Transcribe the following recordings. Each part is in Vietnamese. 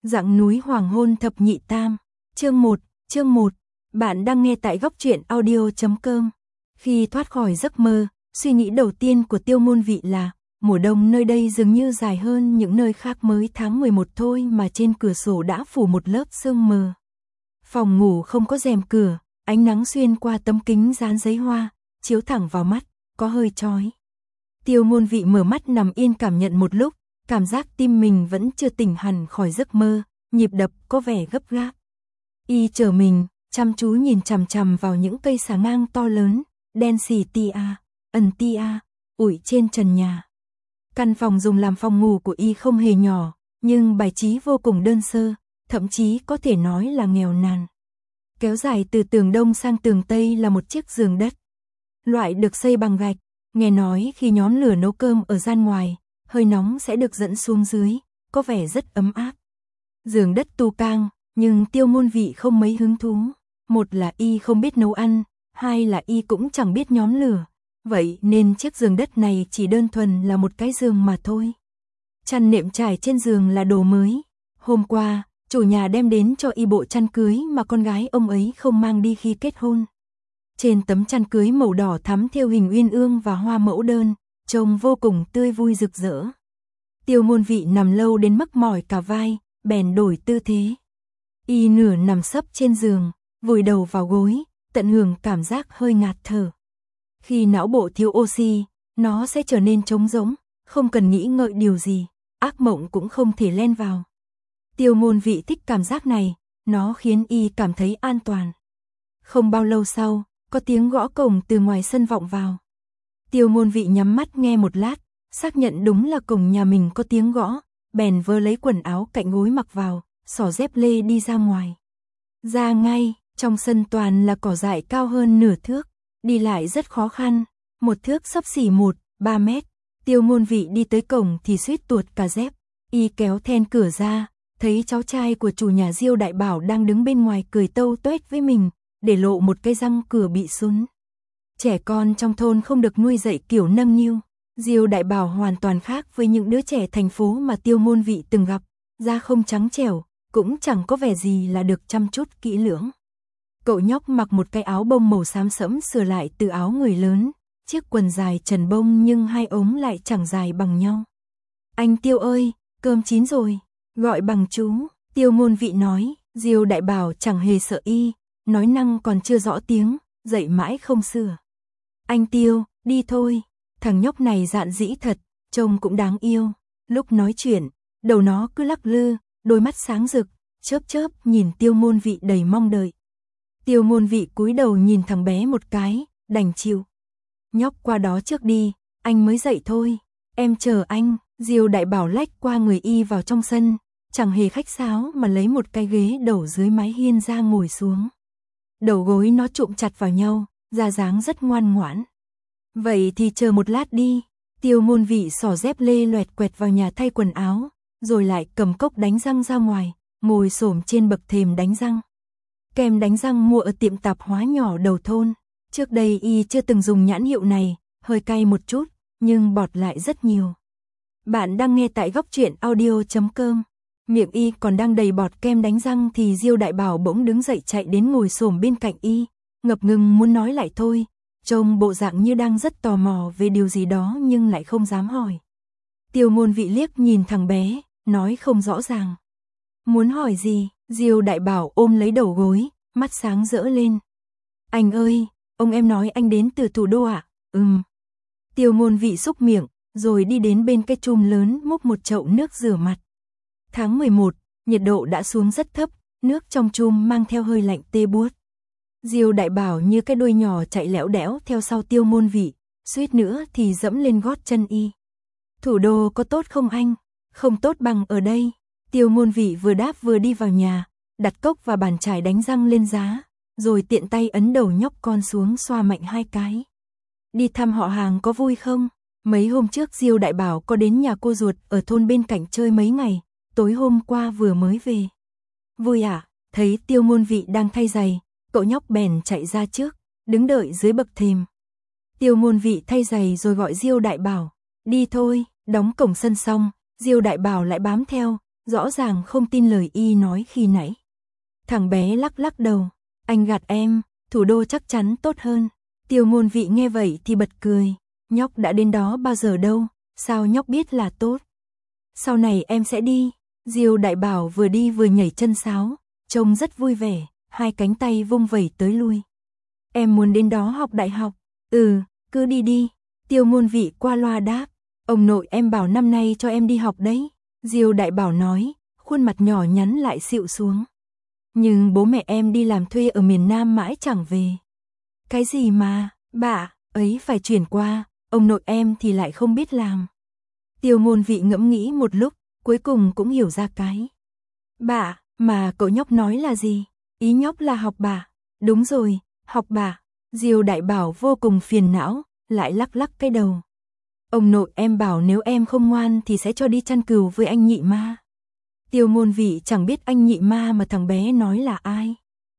Dặng núi hoàng hôn thập nhị tam. Chương 1. Bạn đang nghe tại góc truyện audio.com. Khi thoát khỏi giấc mơ, suy nghĩ đầu tiên của Tiêu Môn Vị là mùa đông nơi đây dường như dài hơn những nơi khác, mới tháng 11 thôi mà trên cửa sổ đã phủ một lớp sương mờ. Phòng ngủ không có rèm cửa, ánh nắng xuyên qua tấm kính dán giấy hoa, chiếu thẳng vào mắt, có hơi chói. Tiêu Môn Vị mở mắt nằm yên cảm nhận một lúc, cảm giác tim mình vẫn chưa tỉnh hẳn khỏi giấc mơ, nhịp đập có vẻ gấp gáp. Y trở mình, chăm chú nhìn chằm chằm vào những cây xà ngang to lớn, đen xì ẩn tia, ủi trên trần nhà. Căn phòng dùng làm phòng ngủ của Y không hề nhỏ, nhưng bài trí vô cùng đơn sơ, thậm chí có thể nói là nghèo nàn. Kéo dài từ tường đông sang tường tây là một chiếc giường đất. Loại được xây bằng gạch, nghe nói khi nhóm lửa nấu cơm ở gian ngoài, hơi nóng sẽ được dẫn xuống dưới, có vẻ rất ấm áp. Giường đất tu cang, nhưng Tiêu Môn Vị không mấy hứng thú. Một là Y không biết nấu ăn, hai là Y cũng chẳng biết nhóm lửa. Vậy nên chiếc giường đất này chỉ đơn thuần là một cái giường mà thôi. Chăn nệm trải trên giường là đồ mới. Hôm qua, chủ nhà đem đến cho Y bộ chăn cưới mà con gái ông ấy không mang đi khi kết hôn. Trên tấm chăn cưới màu đỏ thắm thêu hình uyên ương và hoa mẫu đơn, trông vô cùng tươi vui rực rỡ. Tiêu Môn Vị nằm lâu đến mắc mỏi cả vai, bèn đổi tư thế. Y nửa nằm sấp trên giường, vùi đầu vào gối, tận hưởng cảm giác hơi ngạt thở. Khi não bộ thiếu oxy, nó sẽ trở nên trống rỗng, không cần nghĩ ngợi điều gì, ác mộng cũng không thể len vào. Tiêu Môn Vị thích cảm giác này, nó khiến Y cảm thấy an toàn. Không bao lâu sau, có tiếng gõ cổng từ ngoài sân vọng vào. Tiêu Môn Vị nhắm mắt nghe một lát, xác nhận đúng là cổng nhà mình có tiếng gõ, bèn vơ lấy quần áo cạnh gối mặc vào, xỏ dép lê đi ra ngoài. Ra ngay, trong sân toàn là cỏ dại cao hơn nửa thước, đi lại rất khó khăn, một thước xấp xỉ 1-3 mét. Tiêu Môn Vị đi tới cổng thì suýt tuột cả dép. Y kéo then cửa ra, thấy cháu trai của chủ nhà Diêu Đại Bảo đang đứng bên ngoài cười tâu tuét với mình, để lộ một cái răng cửa bị sún. Trẻ con trong thôn không được nuôi dạy kiểu nâng niu. Diêu Đại Bảo hoàn toàn khác với những đứa trẻ thành phố mà Tiêu Môn Vị từng gặp, da không trắng trẻo, cũng chẳng có vẻ gì là được chăm chút kỹ lưỡng. Cậu nhóc mặc một cái áo bông màu xám sẫm sửa lại từ áo người lớn, chiếc quần dài trần bông nhưng hai ống lại chẳng dài bằng nhau. Anh Tiêu ơi, cơm chín rồi, gọi bằng chú, Tiêu Môn Vị nói. Diêu Đại Bảo chẳng hề sợ Y, nói năng còn chưa rõ tiếng, dậy mãi không sửa. Anh Tiêu, đi thôi. Thằng nhóc này dạn dĩ thật, trông cũng đáng yêu. Lúc nói chuyện, đầu nó cứ lắc lư, đôi mắt sáng rực, chớp chớp nhìn Tiêu Môn Vị đầy mong đợi. Tiêu Môn Vị cúi đầu nhìn thằng bé một cái, đành chịu. Nhóc qua đó trước đi, anh mới dậy thôi. Em chờ anh. Diêu Đại Bảo lách qua người Y vào trong sân, chẳng hề khách sáo mà lấy một cái ghế đẩu dưới mái hiên ra ngồi xuống. Đầu gối nó chụm chặt vào nhau, ra dáng rất ngoan ngoãn. Vậy thì chờ một lát đi. Tiêu Môn Vị xỏ dép lê loẹt quẹt vào nhà thay quần áo, rồi lại cầm cốc đánh răng ra ngoài, ngồi xổm trên bậc thềm đánh răng. Kem đánh răng mua ở tiệm tạp hóa nhỏ đầu thôn. Trước đây Y chưa từng dùng nhãn hiệu này, hơi cay một chút, nhưng bọt lại rất nhiều. Bạn đang nghe tại góc truyện audio.com. Miệng Y còn đang đầy bọt kem đánh răng thì Diêu Đại Bảo bỗng đứng dậy chạy đến ngồi xổm bên cạnh Y, ngập ngừng muốn nói lại thôi, trông bộ dạng như đang rất tò mò về điều gì đó nhưng lại không dám hỏi. Tiêu Môn Vị liếc nhìn thằng bé, nói không rõ ràng. Muốn hỏi gì? Diêu Đại Bảo ôm lấy đầu gối, mắt sáng rỡ lên. Anh ơi, ông em nói anh đến từ thủ đô ạ? Tiêu Môn Vị xúc miệng, rồi đi đến bên cái chum lớn múc một chậu nước rửa mặt. Tháng 11, nhiệt độ đã xuống rất thấp, nước trong chum mang theo hơi lạnh tê buốt. Diêu Đại Bảo như cái đuôi nhỏ chạy lẽo đẽo theo sau Tiêu Môn Vị, suýt nữa thì dẫm lên gót chân Y. Thủ đô có tốt không anh? Không tốt bằng ở đây. Tiêu Môn Vị vừa đáp vừa đi vào nhà, đặt cốc và bàn chải đánh răng lên giá, rồi tiện tay ấn đầu nhóc con xuống xoa mạnh 2 cái. Đi thăm họ hàng có vui không? Mấy hôm trước Diêu Đại Bảo có đến nhà cô ruột ở thôn bên cạnh chơi mấy ngày, tối hôm qua vừa mới về. Vui à? Thấy Tiêu Môn Vị đang thay giày, cậu nhóc bèn chạy ra trước, đứng đợi dưới bậc thềm. Tiêu Môn Vị thay giày rồi gọi Diêu Đại Bảo, đi thôi. Đóng cổng sân xong, Diêu Đại Bảo lại bám theo, rõ ràng không tin lời y nói khi nãy. Thằng bé lắc lắc đầu, anh gạt em, thủ đô chắc chắn tốt hơn. Tiêu Ngôn Vị nghe vậy thì bật cười, nhóc đã đến đó bao giờ đâu, sao nhóc biết là tốt. Sau này em sẽ đi. Diêu Đại Bảo vừa đi vừa nhảy chân sáo, trông rất vui vẻ, hai cánh tay vung vẩy tới lui. Em muốn đến đó học đại học. Ừ, cứ đi đi. Tiêu Ngôn Vị qua loa đáp, ông nội em bảo năm nay cho em đi học đấy. Diêu Đại Bảo nói, khuôn mặt nhỏ nhắn lại xịu xuống. Nhưng bố mẹ em đi làm thuê ở miền Nam mãi chẳng về. Cái gì mà, bà ấy phải chuyển qua, ông nội em thì lại không biết làm. Tiêu Ngôn Vị ngẫm nghĩ một lúc, cuối cùng cũng hiểu ra cái. Bà, mà cậu nhóc nói là gì? Ý nhóc là học bà. Đúng rồi, học bà. Diêu Đại Bảo vô cùng phiền não, lại lắc lắc cái đầu. Ông nội em bảo nếu em không ngoan thì sẽ cho đi chăn cừu với anh Nhị Ma. Tiêu Ngôn Vị chẳng biết anh Nhị Ma mà thằng bé nói là ai.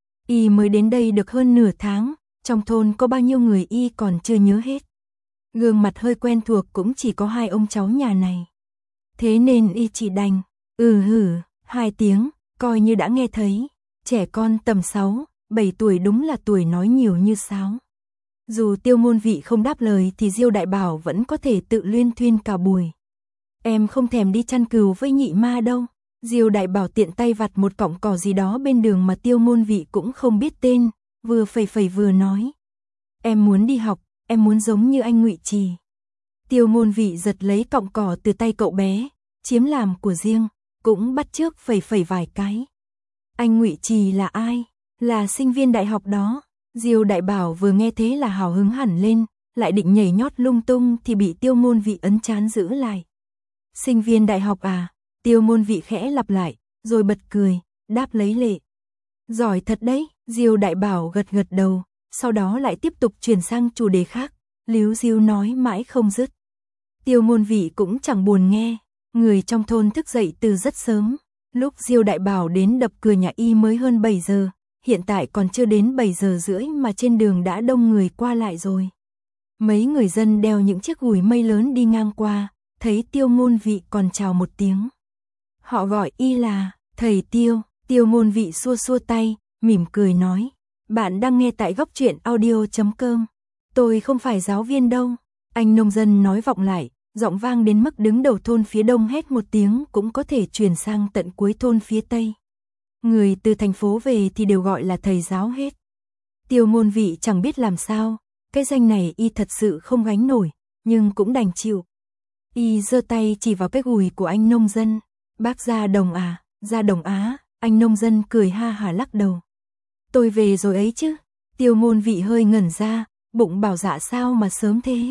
Y mới đến đây được hơn nửa tháng, trong thôn có bao nhiêu người y còn chưa nhớ hết. Gương mặt hơi quen thuộc cũng chỉ có hai ông cháu nhà này. Thế nên y chỉ đành, hử, 2 tiếng, coi như đã nghe thấy. Trẻ con tầm 6, 7 tuổi đúng là tuổi nói nhiều như sáo. Dù Tiêu Ngôn Vị không đáp lời thì Diêu Đại Bảo vẫn có thể tự luyên thuyên cả buổi. Em không thèm đi chăn cừu với Nhị Ma đâu. Diêu Đại Bảo tiện tay vặt một cọng cỏ gì đó bên đường mà Tiêu Ngôn Vị cũng không biết tên, vừa phẩy phẩy vừa nói. Em muốn đi học, em muốn giống như anh Ngụy Trì. Tiêu Ngôn Vị giật lấy cọng cỏ từ tay cậu bé, chiếm làm của riêng, cũng bắt chước phẩy phẩy vài cái. Anh Ngụy Trì là ai? Là sinh viên đại học đó. Diêu Đại Bảo vừa nghe thế là hào hứng hẳn lên, lại định nhảy nhót lung tung thì bị Tiêu Ngôn Vị ấn trán giữ lại. Sinh viên đại học à? Tiêu Ngôn Vị khẽ lặp lại, rồi bật cười, đáp lấy lệ. Giỏi thật đấy, Diêu Đại Bảo gật gật đầu, sau đó lại tiếp tục chuyển sang chủ đề khác, líu ríu nói mãi không dứt. Tiêu Ngôn Vị cũng chẳng buồn nghe, người trong thôn thức dậy từ rất sớm, lúc Diêu Đại Bảo đến đập cửa nhà y mới hơn 7 giờ, hiện tại còn chưa đến 7 giờ rưỡi mà trên đường đã đông người qua lại rồi. Mấy người dân đeo những chiếc gùi mây lớn đi ngang qua, thấy Tiêu Ngôn Vị còn chào một tiếng. Họ gọi y là thầy Tiêu. Tiêu Ngôn Vị xua xua tay, mỉm cười nói, bạn đang nghe tại Góc Truyện Audio.com. Tôi không phải giáo viên đâu. Anh nông dân nói vọng lại, giọng vang đến mức đứng đầu thôn phía đông hét một tiếng cũng có thể truyền sang tận cuối thôn phía tây. Người từ thành phố về thì đều gọi là thầy giáo hết. Tiêu Ngôn Vị chẳng biết làm sao, cái danh này y thật sự không gánh nổi, nhưng cũng đành chịu. Y giơ tay chỉ vào cái gùi của anh nông dân. Bác Gia Đồng à, Gia Đồng Á. Anh nông dân cười ha hả lắc đầu. Tôi về rồi ấy chứ. Tiêu Ngôn Vị hơi ngẩn ra, bụng bảo dạ sao mà sớm thế.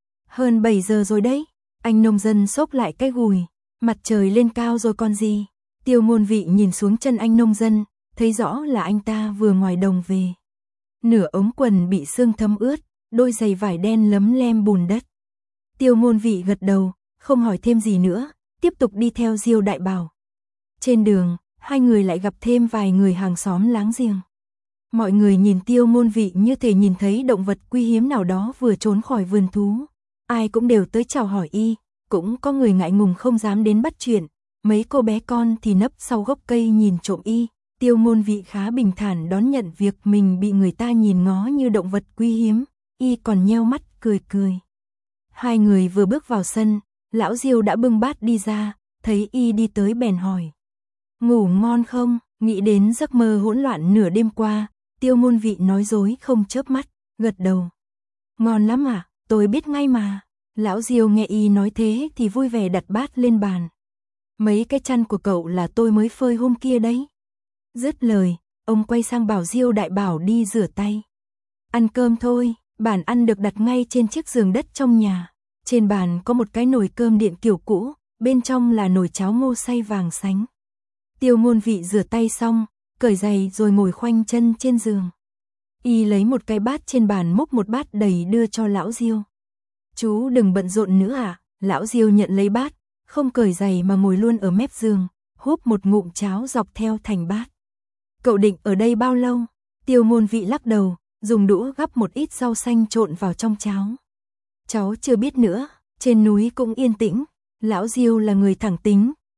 Hơn 7 giờ rồi đấy. Anh nông dân xốc lại cái gùi. Mặt trời lên cao rồi còn gì. Tiêu Ngôn Vị nhìn xuống chân anh nông dân, thấy rõ là anh ta vừa ngoài đồng về. Nửa ống quần bị sương thấm ướt, đôi giày vải đen lấm lem bùn đất. Tiêu Ngôn Vị gật đầu, không hỏi thêm gì nữa, tiếp tục đi theo Diêu Đại Bảo. Trên đường, hai người lại gặp thêm vài người hàng xóm láng giềng. Mọi người nhìn Tiêu Ngôn Vị như thể nhìn thấy động vật quý hiếm nào đó vừa trốn khỏi vườn thú. Ai cũng đều tới chào hỏi y, cũng có người ngại ngùng không dám đến bắt chuyện. Mấy cô bé con thì nấp sau gốc cây nhìn trộm y. Tiêu Ngôn Vị khá bình thản đón nhận việc mình bị người ta nhìn ngó như động vật quý hiếm. Y còn nheo mắt cười cười. Hai người vừa bước vào sân, lão Diêu đã bưng bát đi ra, thấy y đi tới bèn hỏi. Ngủ ngon không? Nghĩ đến giấc mơ hỗn loạn nửa đêm qua, Tiêu Ngôn Vị nói dối không chớp mắt, gật đầu. Ngon lắm à, tôi biết ngay mà. Lão Diêu nghe y nói thế thì vui vẻ đặt bát lên bàn. Mấy cái chăn của cậu là tôi mới phơi hôm kia đấy. Dứt lời, ông quay sang bảo Diêu Đại Bảo đi rửa tay. Ăn cơm thôi, bàn ăn được đặt ngay trên chiếc giường đất trong nhà. Trên bàn có một cái nồi cơm điện kiểu cũ, bên trong là nồi cháo ngô xay vàng sánh. Tiêu Ngôn Vị rửa tay xong, cởi giày rồi ngồi khoanh chân trên giường. Y lấy một cái bát trên bàn múc một bát đầy đưa cho lão Diêu. Chú đừng bận rộn nữa à? Lão Diêu nhận lấy bát, không cởi giày mà ngồi luôn ở mép giường, húp một ngụm cháo dọc theo thành bát. Cậu định ở đây bao lâu? Tiêu Ngôn Vị lắc đầu, dùng đũa gắp một ít rau xanh trộn vào trong cháo. Cháu chưa biết nữa, trên núi cũng yên tĩnh. Lão Diêu là người thẳng tính,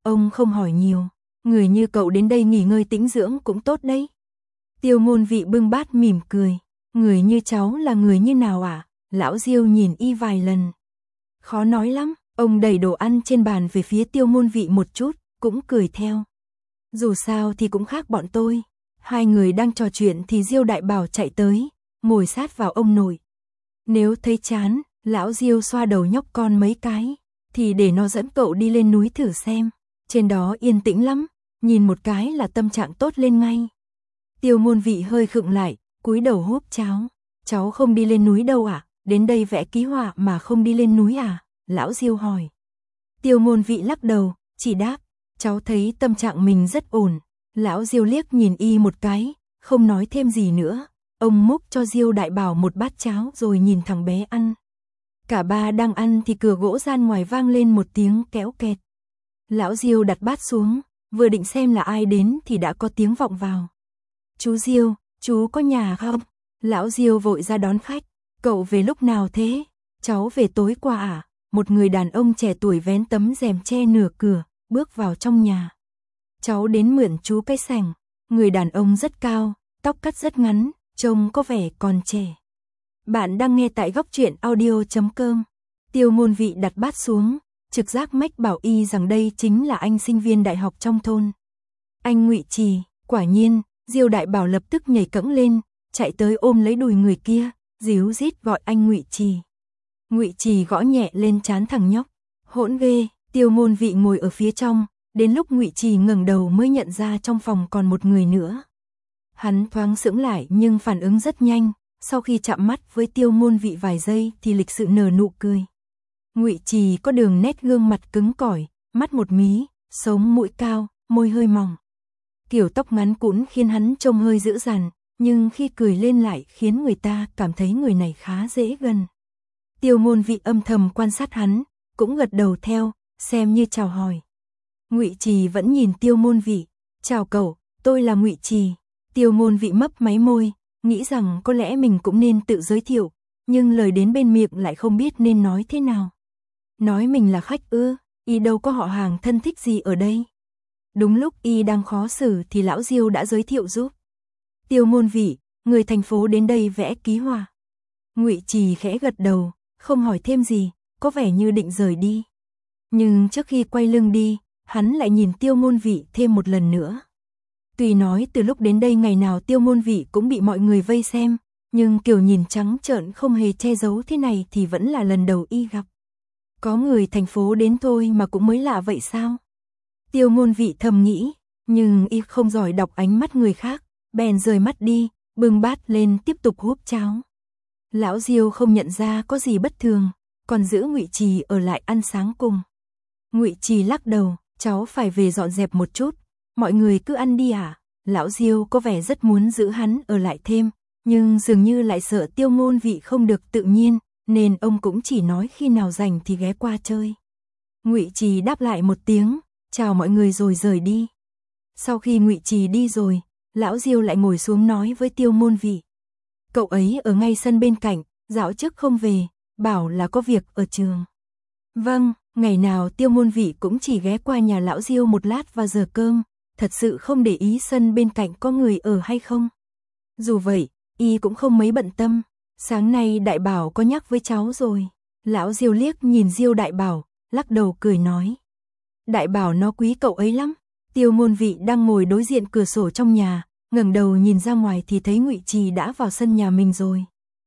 Ông không hỏi nhiều, người như cậu đến đây nghỉ ngơi tĩnh dưỡng cũng tốt đấy. Tiêu Ngôn Vị bưng bát mỉm cười, người như cháu là người như nào ạ? Lão Diêu nhìn y vài lần. Khó nói lắm, ông đẩy đồ ăn trên bàn về phía Tiêu Ngôn Vị một chút, cũng cười theo. Dù sao thì cũng khác bọn tôi. Hai người đang trò chuyện thì Diêu Đại Bảo chạy tới, ngồi sát vào ông nội. Nếu thấy chán, lão Diêu xoa đầu nhóc con mấy cái, thì để nó dẫn cậu đi lên núi thử xem. Trên đó yên tĩnh lắm, nhìn một cái là tâm trạng tốt lên ngay. Tiêu Ngôn Vị hơi khựng lại, cúi đầu húp cháo. Cháu không đi lên núi đâu à? Đến đây vẽ ký họa mà không đi lên núi à? Lão Diêu hỏi. Tiêu Ngôn Vị lắc đầu, chỉ đáp, cháu thấy tâm trạng mình rất ổn. Lão Diêu liếc nhìn y một cái, không nói thêm gì nữa. Ông múc cho Diêu Đại Bảo một bát cháo rồi nhìn thằng bé ăn. Cả ba đang ăn thì cửa gỗ gian ngoài vang lên một tiếng kéo kẹt. Lão Diêu đặt bát xuống, vừa định xem là ai đến thì đã có tiếng vọng vào. Chú Diêu, chú có nhà không? Lão Diêu vội ra đón khách. Cậu về lúc nào thế? Cháu về tối qua à? Một người đàn ông trẻ tuổi vén tấm rèm che nửa cửa, bước vào trong nhà. Cháu đến mượn chú cái sảnh. Người đàn ông rất cao, tóc cắt rất ngắn, trông có vẻ còn trẻ. Bạn đang nghe tại góc truyện audio.com. Tiêu Ngôn Vị đặt bát xuống, trực giác mách bảo y rằng đây chính là anh sinh viên đại học trong thôn. Anh Ngụy Trì. Quả nhiên, Diêu Đại Bảo lập tức nhảy cẫng lên, chạy tới ôm lấy đùi người kia, díu dít gọi anh Ngụy Trì. Ngụy Trì gõ nhẹ lên trán thằng nhóc. Hỗn ghê. Tiêu Ngôn Vị ngồi ở phía trong, đến lúc Ngụy Trì ngẩng đầu mới nhận ra trong phòng còn một người nữa. Hắn thoáng sững lại nhưng phản ứng rất nhanh, sau khi chạm mắt với Tiêu Ngôn Vị vài giây thì lịch sự nở nụ cười. Ngụy Trì có đường nét gương mặt cứng cỏi, mắt một mí, sống mũi cao, môi hơi mỏng. Kiểu tóc ngắn cũn khiến hắn trông hơi dữ dằn, nhưng khi cười lên lại khiến người ta cảm thấy người này khá dễ gần. Tiêu Ngôn Vị âm thầm quan sát hắn, cũng gật đầu theo, xem như chào hỏi. Ngụy Trì vẫn nhìn Tiêu Ngôn Vị. Chào cậu, tôi là Ngụy Trì. Tiêu Ngôn Vị mấp máy môi, nghĩ rằng có lẽ mình cũng nên tự giới thiệu, nhưng lời đến bên miệng lại không biết nên nói thế nào. Nói mình là khách ư? Y đâu có họ hàng thân thích gì ở đây. Đúng lúc y đang khó xử thì lão Diêu đã giới thiệu giúp. Tiêu Ngôn Vị, người thành phố đến đây vẽ ký họa. Ngụy Trì khẽ gật đầu, không hỏi thêm gì, có vẻ như định rời đi. Nhưng trước khi quay lưng đi, hắn lại nhìn Tiêu Ngôn Vị thêm một lần nữa. Tuy nói từ lúc đến đây ngày nào Tiêu Ngôn Vị cũng bị mọi người vây xem, nhưng kiểu nhìn trắng trợn không hề che giấu thế này thì vẫn là lần đầu y gặp. Có người thành phố đến thôi mà cũng mới lạ vậy sao? Tiêu Ngôn Vị thầm nghĩ, nhưng y không giỏi đọc ánh mắt người khác, bèn rời mắt đi, bưng bát lên tiếp tục húp cháo. Lão Diêu không nhận ra có gì bất thường, còn giữ Ngụy Trì ở lại ăn sáng cùng. Ngụy Trì lắc đầu, cháu phải về dọn dẹp một chút, mọi người cứ ăn đi à? Lão Diêu có vẻ rất muốn giữ hắn ở lại thêm, nhưng dường như lại sợ Tiêu Ngôn Vị không được tự nhiên, nên ông cũng chỉ nói khi nào rảnh thì ghé qua chơi. Ngụy Trì đáp lại một tiếng, chào mọi người rồi rời đi. Sau khi Ngụy Trì đi rồi, lão Diêu lại ngồi xuống nói với Tiêu Ngôn Vị. Cậu ấy ở ngay sân bên cạnh, dạo trước không về, bảo là có việc ở trường. Vâng, ngày nào Tiêu Ngôn Vị cũng chỉ ghé qua nhà lão Diêu một lát vào giờ cơm, thật sự không để ý sân bên cạnh có người ở hay không. Dù vậy, y cũng không mấy bận tâm. Sáng nay Đại Bảo có nhắc với cháu rồi. Lão Diêu liếc nhìn Diêu Đại Bảo, lắc đầu cười nói. Đại Bảo nó quý cậu ấy lắm. Tiêu Ngôn Vị đang ngồi đối diện cửa sổ trong nhà, ngẩng đầu nhìn ra ngoài thì thấy Ngụy Trì đã vào sân nhà mình rồi.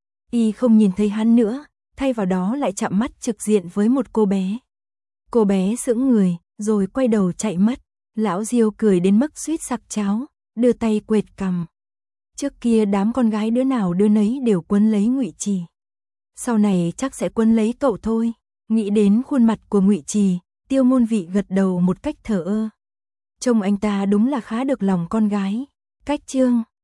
Y không nhìn thấy hắn nữa, thay vào đó lại chạm mắt trực diện với một cô bé. Cô bé sững người, rồi quay đầu chạy mất. Lão Diêu cười đến mức suýt sặc cháo, đưa tay quệt cằm. Trước kia đám con gái đứa nào đứa nấy đều quấn lấy Ngụy Trì. Sau này chắc sẽ quấn lấy cậu thôi. Nghĩ đến khuôn mặt của Ngụy Trì, Tiêu Ngôn Vị gật đầu một cách thờ ơ. Trông anh ta đúng là khá được lòng con gái. Cách chương